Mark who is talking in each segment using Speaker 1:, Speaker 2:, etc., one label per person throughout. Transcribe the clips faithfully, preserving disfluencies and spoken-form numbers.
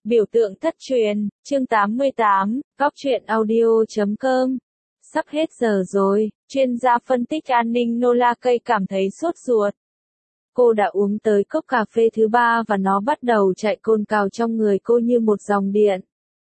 Speaker 1: Biểu tượng thất truyền, chương tám mươi tám, góc truyện audio chấm com. Sắp hết giờ rồi, chuyên gia phân tích an ninh Nola Kay cảm thấy sốt ruột. Cô đã uống tới cốc cà phê thứ ba và nó bắt đầu chạy cồn cào trong người cô như một dòng điện.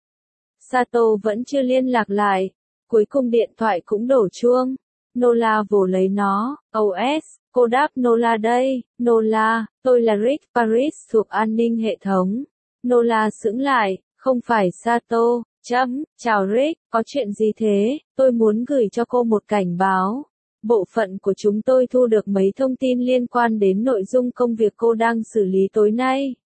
Speaker 1: Sato vẫn chưa liên lạc lại, cuối cùng điện thoại cũng đổ chuông. Nola vồ lấy nó, ô ét, cô đáp Nola đây, Nola, tôi là Rick Paris thuộc an ninh hệ thống. Nola sững lại, không phải Sato, chấm, chào Rick, có chuyện gì thế, tôi muốn gửi cho cô một cảnh báo. Bộ phận của chúng tôi thu được mấy thông tin liên quan đến nội dung công việc cô đang xử lý tối nay.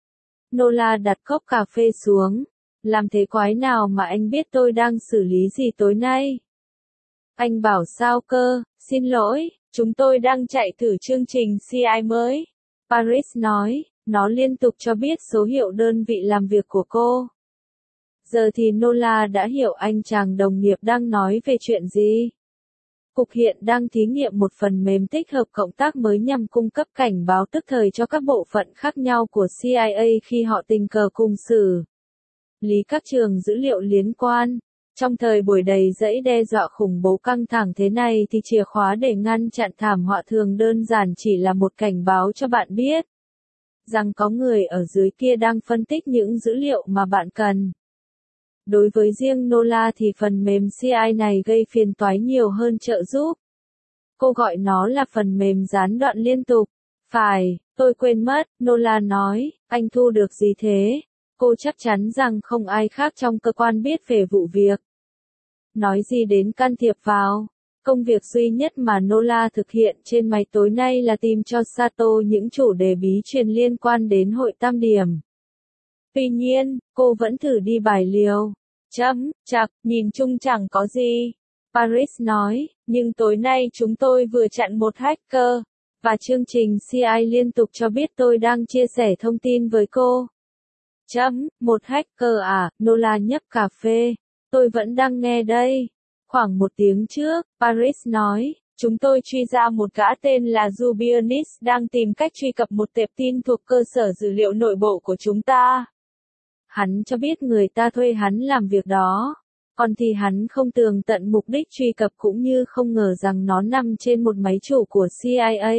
Speaker 1: Nola đặt cốc cà phê xuống. Làm thế quái nào mà anh biết tôi đang xử lý gì tối nay? Anh bảo sao cơ, xin lỗi, chúng tôi đang chạy thử chương trình xê i mới. Paris nói, nó liên tục cho biết số hiệu đơn vị làm việc của cô. Giờ thì Nola đã hiểu anh chàng đồng nghiệp đang nói về chuyện gì. Cục hiện đang thí nghiệm một phần mềm tích hợp cộng tác mới nhằm cung cấp cảnh báo tức thời cho các bộ phận khác nhau của xê i a khi họ tình cờ cùng xử lý các trường dữ liệu liên quan. Trong thời buổi đầy rẫy đe dọa khủng bố căng thẳng thế này thì chìa khóa để ngăn chặn thảm họa thường đơn giản chỉ là một cảnh báo cho bạn biết rằng có người ở dưới kia đang phân tích những dữ liệu mà bạn cần. Đối với riêng Nola thì phần mềm xê i này gây phiền toái nhiều hơn trợ giúp. Cô gọi nó là phần mềm gián đoạn liên tục. Phải, tôi quên mất, Nola nói, anh thu được gì thế? Cô chắc chắn rằng không ai khác trong cơ quan biết về vụ việc. Nói gì đến can thiệp vào? Công việc duy nhất mà Nola thực hiện trên máy tối nay là tìm cho Sato những chủ đề bí truyền liên quan đến hội tam điểm. Tuy nhiên, cô vẫn thử đi bài liều. Chấm, chặt, nhìn chung chẳng có gì. Paris nói, nhưng tối nay chúng tôi vừa chặn một hacker, và chương trình xê i liên tục cho biết tôi đang chia sẻ thông tin với cô. Chấm, một hacker à, Nola nhấp cà phê. Tôi vẫn đang nghe đây. Khoảng một tiếng trước, Paris nói, chúng tôi truy ra một gã tên là Zubianis đang tìm cách truy cập một tệp tin thuộc cơ sở dữ liệu nội bộ của chúng ta. Hắn cho biết người ta thuê hắn làm việc đó. Còn thì hắn không tường tận mục đích truy cập cũng như không ngờ rằng nó nằm trên một máy chủ của xê i a.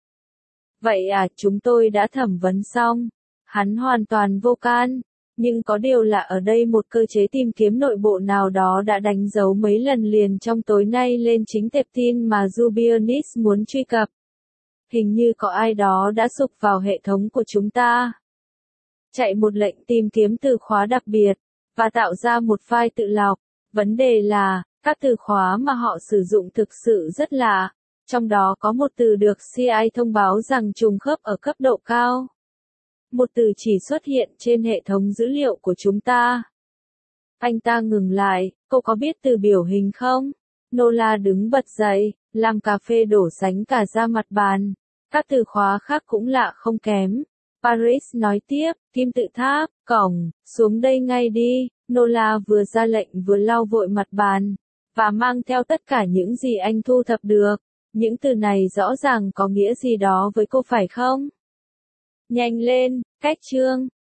Speaker 1: Vậy à, chúng tôi đã thẩm vấn xong. Hắn hoàn toàn vô can. Nhưng có điều là ở đây một cơ chế tìm kiếm nội bộ nào đó đã đánh dấu mấy lần liền trong tối nay lên chính tệp tin mà Zubianis muốn truy cập. Hình như có ai đó đã sục vào hệ thống của chúng ta. Chạy một lệnh tìm kiếm từ khóa đặc biệt, và tạo ra một file tự lọc. Vấn đề là, các từ khóa mà họ sử dụng thực sự rất lạ. Trong đó có một từ được xê i thông báo rằng trùng khớp ở cấp độ cao. Một từ chỉ xuất hiện trên hệ thống dữ liệu của chúng ta. Anh ta ngừng lại, cô có biết từ biểu hình không? Nola đứng bật dậy, làm cà phê đổ sánh cả ra mặt bàn. Các từ khóa khác cũng lạ không kém. Paris nói tiếp, kim tự tháp, cổng, xuống đây ngay đi. Nola vừa ra lệnh vừa lau vội mặt bàn, và mang theo tất cả những gì anh thu thập được. Những từ này rõ ràng có nghĩa gì đó với cô phải không? Nhanh lên, cách chương.